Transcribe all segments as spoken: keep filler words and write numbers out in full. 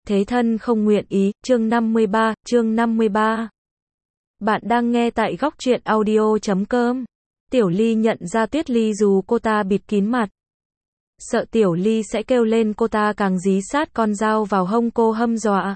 Thế thân không nguyện ý, chương năm mươi ba, chương năm mươi ba. Bạn đang nghe tại góc truyện audio chấm com. Tiểu Ly nhận ra Tuyết Ly dù cô ta bịt kín mặt. Sợ Tiểu Ly sẽ kêu lên, cô ta càng dí sát con dao vào hông cô hâm dọa.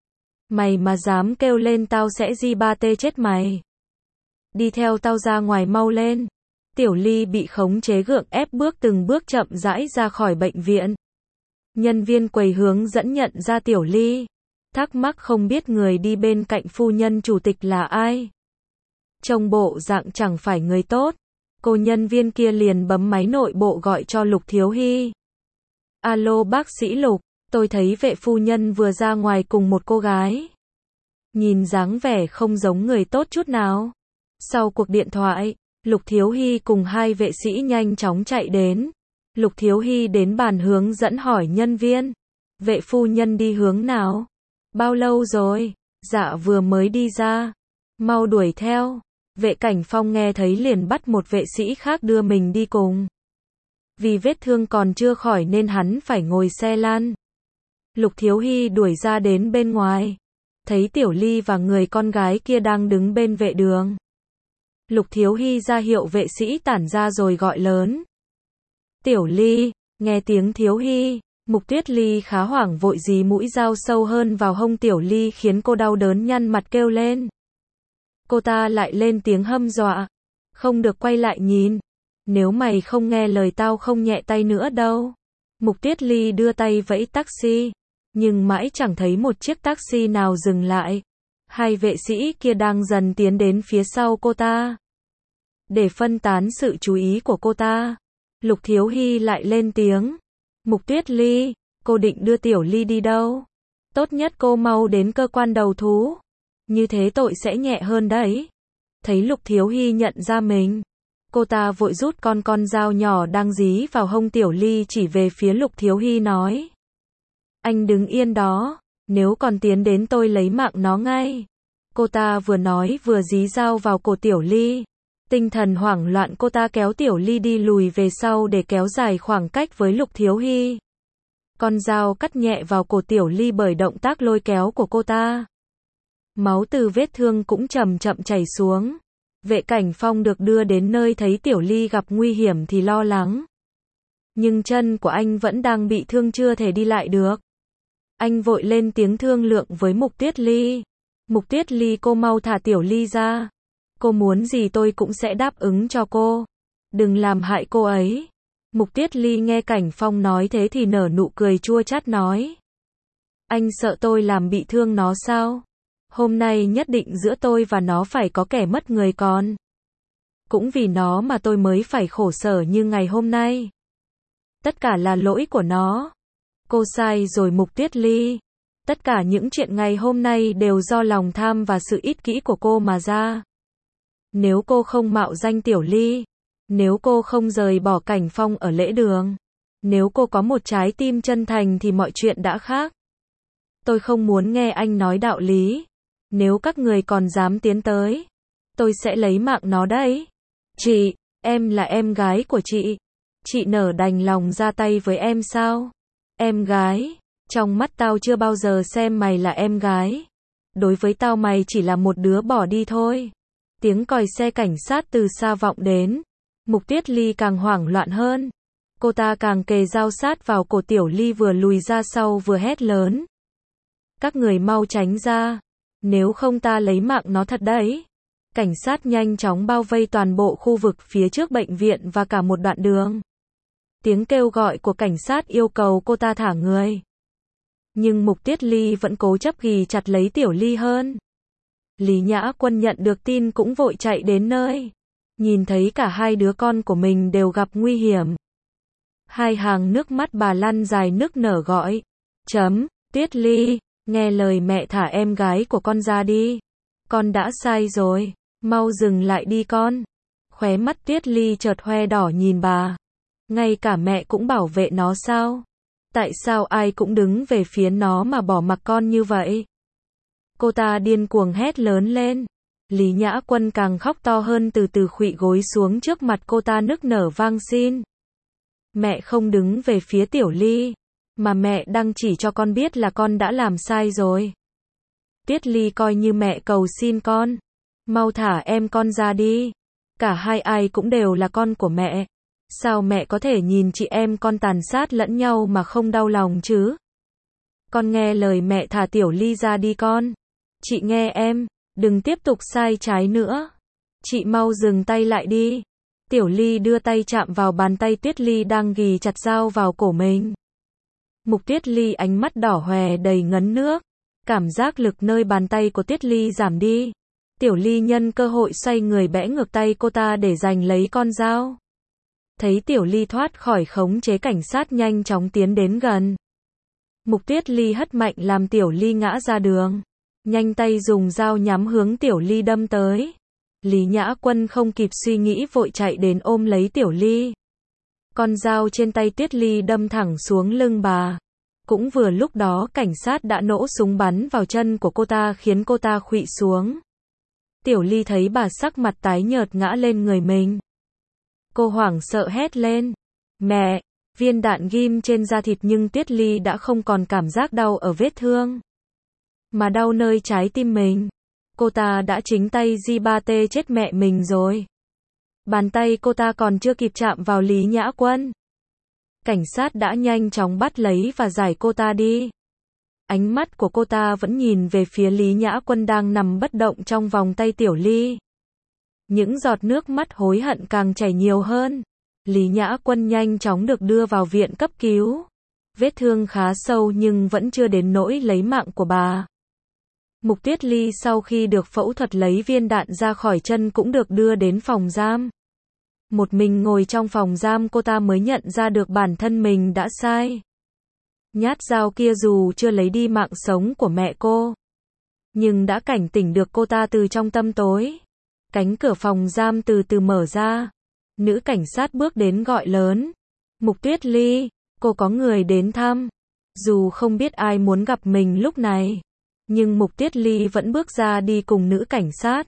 Mày mà dám kêu lên tao sẽ di ba tê chết mày. Đi theo tao ra ngoài mau lên. Tiểu Ly bị khống chế gượng ép bước từng bước chậm rãi ra khỏi bệnh viện. Nhân viên quầy hướng dẫn nhận ra Tiểu Ly. Thắc mắc không biết người đi bên cạnh phu nhân chủ tịch là ai. Trông bộ dạng chẳng phải người tốt. Cô nhân viên kia liền bấm máy nội bộ gọi cho Lục Thiếu Hy. Alo bác sĩ Lục, tôi thấy vệ phu nhân vừa ra ngoài cùng một cô gái. Nhìn dáng vẻ không giống người tốt chút nào. Sau cuộc điện thoại, Lục Thiếu Hy cùng hai vệ sĩ nhanh chóng chạy đến. Lục Thiếu Hy đến bàn hướng dẫn hỏi nhân viên. Vệ phu nhân đi hướng nào? Bao lâu rồi? Dạ vừa mới đi ra. Mau đuổi theo. Vệ Cảnh Phong nghe thấy liền bắt một vệ sĩ khác đưa mình đi cùng. Vì vết thương còn chưa khỏi nên hắn phải ngồi xe lăn. Lục Thiếu Hy đuổi ra đến bên ngoài. Thấy Tiểu Ly và người con gái kia đang đứng bên vệ đường. Lục Thiếu Hy ra hiệu vệ sĩ tản ra rồi gọi lớn. Tiểu Ly, nghe tiếng Thiếu Hy, Mục Tuyết Ly khá hoảng vội dí mũi dao sâu hơn vào hông Tiểu Ly khiến cô đau đớn nhăn mặt kêu lên. Cô ta lại lên tiếng hâm dọa. Không được quay lại nhìn. Nếu mày không nghe lời tao không nhẹ tay nữa đâu. Mục Tuyết Ly đưa tay vẫy taxi. Nhưng mãi chẳng thấy một chiếc taxi nào dừng lại. Hai vệ sĩ kia đang dần tiến đến phía sau cô ta. Để phân tán sự chú ý của cô ta, Lục Thiếu Hy lại lên tiếng. Mục Tuyết Ly, cô định đưa Tiểu Ly đi đâu? Tốt nhất cô mau đến cơ quan đầu thú. Như thế tội sẽ nhẹ hơn đấy. Thấy Lục Thiếu Hy nhận ra mình, cô ta vội rút con con dao nhỏ đang dí vào hông Tiểu Ly chỉ về phía Lục Thiếu Hy nói. Anh đứng yên đó, nếu còn tiến đến tôi lấy mạng nó ngay. Cô ta vừa nói vừa dí dao vào cổ Tiểu Ly. Tinh thần hoảng loạn cô ta kéo Tiểu Ly đi lùi về sau để kéo dài khoảng cách với Lục Thiếu Hy. Con dao cắt nhẹ vào cổ Tiểu Ly bởi động tác lôi kéo của cô ta. Máu từ vết thương cũng chậm chậm chảy xuống. Vệ Cảnh Phong được đưa đến nơi thấy Tiểu Ly gặp nguy hiểm thì lo lắng. Nhưng chân của anh vẫn đang bị thương chưa thể đi lại được. Anh vội lên tiếng thương lượng với Mục Tuyết Ly. Mục Tuyết Ly, cô mau thả Tiểu Ly ra. Cô muốn gì tôi cũng sẽ đáp ứng cho cô. Đừng làm hại cô ấy. Mục Tuyết Ly nghe Cảnh Phong nói thế thì nở nụ cười chua chát nói. Anh sợ tôi làm bị thương nó sao? Hôm nay nhất định giữa tôi và nó phải có kẻ mất người còn. Cũng vì nó mà tôi mới phải khổ sở như ngày hôm nay. Tất cả là lỗi của nó. Cô sai rồi Mục Tuyết Ly. Tất cả những chuyện ngày hôm nay đều do lòng tham và sự ích kỷ của cô mà ra. Nếu cô không mạo danh Tiểu Ly, nếu cô không rời bỏ Cảnh Phong ở lễ đường, nếu cô có một trái tim chân thành thì mọi chuyện đã khác. Tôi không muốn nghe anh nói đạo lý. Nếu các người còn dám tiến tới, tôi sẽ lấy mạng nó đấy. Chị, em là em gái của chị. Chị nỡ đành lòng ra tay với em sao? Em gái, trong mắt tao chưa bao giờ xem mày là em gái. Đối với tao mày chỉ là một đứa bỏ đi thôi. Tiếng còi xe cảnh sát từ xa vọng đến. Mục Tuyết Ly càng hoảng loạn hơn. Cô ta càng kề dao sát vào cổ Tiểu Ly, vừa lùi ra sau vừa hét lớn. Các người mau tránh ra. Nếu không ta lấy mạng nó thật đấy. Cảnh sát nhanh chóng bao vây toàn bộ khu vực phía trước bệnh viện và cả một đoạn đường. Tiếng kêu gọi của cảnh sát yêu cầu cô ta thả người. Nhưng Mục Tuyết Ly vẫn cố chấp ghì chặt lấy Tiểu Ly hơn. Lý Nhã Quân nhận được tin cũng vội chạy đến nơi. Nhìn thấy cả hai đứa con của mình đều gặp nguy hiểm. Hai hàng nước mắt bà lăn dài nức nở gọi. Chấm, Tuyết Ly, nghe lời mẹ thả em gái của con ra đi. Con đã sai rồi, mau dừng lại đi con. Khóe mắt Tuyết Ly chợt hoe đỏ nhìn bà. Ngay cả mẹ cũng bảo vệ nó sao? Tại sao ai cũng đứng về phía nó mà bỏ mặc con như vậy? Cô ta điên cuồng hét lớn lên. Lý Nhã Quân càng khóc to hơn, từ từ khuỵu gối xuống trước mặt cô ta nức nở van xin. Mẹ không đứng về phía Tiểu Ly. Mà mẹ đang chỉ cho con biết là con đã làm sai rồi. Tiết Ly coi như mẹ cầu xin con. Mau thả em con ra đi. Cả hai ai cũng đều là con của mẹ. Sao mẹ có thể nhìn chị em con tàn sát lẫn nhau mà không đau lòng chứ? Con nghe lời mẹ thả Tiểu Ly ra đi con. Chị nghe em, đừng tiếp tục sai trái nữa. Chị mau dừng tay lại đi. Tiểu Ly đưa tay chạm vào bàn tay Tuyết Ly đang ghì chặt dao vào cổ mình. Mục Tuyết Ly ánh mắt đỏ hoe đầy ngấn nước. Cảm giác lực nơi bàn tay của Tuyết Ly giảm đi. Tiểu Ly nhân cơ hội xoay người bẽ ngược tay cô ta để giành lấy con dao. Thấy Tiểu Ly thoát khỏi khống chế, cảnh sát nhanh chóng tiến đến gần. Mục Tuyết Ly hất mạnh làm Tiểu Ly ngã ra đường. Nhanh tay dùng dao nhắm hướng Tiểu Ly đâm tới. Lý Nhã Quân không kịp suy nghĩ vội chạy đến ôm lấy Tiểu Ly. Con dao trên tay Tuyết Ly đâm thẳng xuống lưng bà. Cũng vừa lúc đó cảnh sát đã nổ súng bắn vào chân của cô ta khiến cô ta khuỵu xuống. Tiểu Ly thấy bà sắc mặt tái nhợt ngã lên người mình. Cô hoảng sợ hét lên. Mẹ! Viên đạn ghim trên da thịt nhưng Tuyết Ly đã không còn cảm giác đau ở vết thương. Mà đau nơi trái tim mình. Cô ta đã chính tay gi ba tê chết mẹ mình rồi. Bàn tay cô ta còn chưa kịp chạm vào Lý Nhã Quân. Cảnh sát đã nhanh chóng bắt lấy và giải cô ta đi. Ánh mắt của cô ta vẫn nhìn về phía Lý Nhã Quân đang nằm bất động trong vòng tay Tiểu Ly. Những giọt nước mắt hối hận càng chảy nhiều hơn. Lý Nhã Quân nhanh chóng được đưa vào viện cấp cứu. Vết thương khá sâu nhưng vẫn chưa đến nỗi lấy mạng của bà. Mục Tuyết Ly sau khi được phẫu thuật lấy viên đạn ra khỏi chân cũng được đưa đến phòng giam. Một mình ngồi trong phòng giam cô ta mới nhận ra được bản thân mình đã sai. Nhát dao kia dù chưa lấy đi mạng sống của mẹ cô, nhưng đã cảnh tỉnh được cô ta từ trong tăm tối. Cánh cửa phòng giam từ từ mở ra. Nữ cảnh sát bước đến gọi lớn. Mục Tuyết Ly, cô có người đến thăm. Dù không biết ai muốn gặp mình lúc này, nhưng Mục Tuyết Ly vẫn bước ra đi cùng nữ cảnh sát.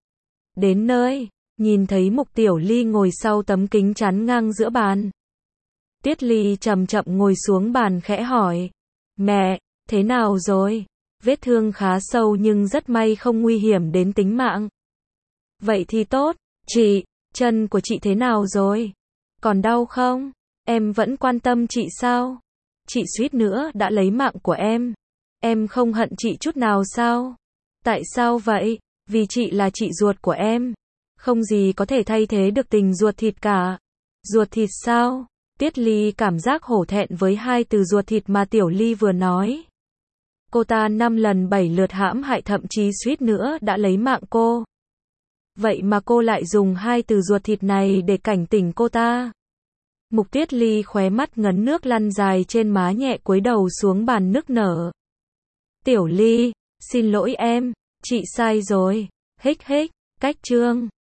Đến nơi, nhìn thấy Mục Tiểu Ly ngồi sau tấm kính chắn ngang giữa bàn. Tuyết Ly chậm chậm ngồi xuống bàn khẽ hỏi. Mẹ, thế nào rồi? Vết thương khá sâu nhưng rất may không nguy hiểm đến tính mạng. Vậy thì tốt. Chị, chân của chị thế nào rồi? Còn đau không? Em vẫn quan tâm chị sao? Chị suýt nữa đã lấy mạng của em. Em không hận chị chút nào sao? Tại sao vậy? Vì chị là chị ruột của em. Không gì có thể thay thế được tình ruột thịt cả. Ruột thịt sao? Tuyết Ly cảm giác hổ thẹn với hai từ ruột thịt mà Tiểu Ly vừa nói. Cô ta năm lần bảy lượt hãm hại thậm chí suýt nữa đã lấy mạng cô. Vậy mà cô lại dùng hai từ ruột thịt này để cảnh tỉnh cô ta. Mục Tuyết Ly khóe mắt ngấn nước lăn dài trên má, nhẹ cúi đầu xuống bàn nức nở. Tiểu Ly, xin lỗi em, chị sai rồi. Hích hích, cách chương.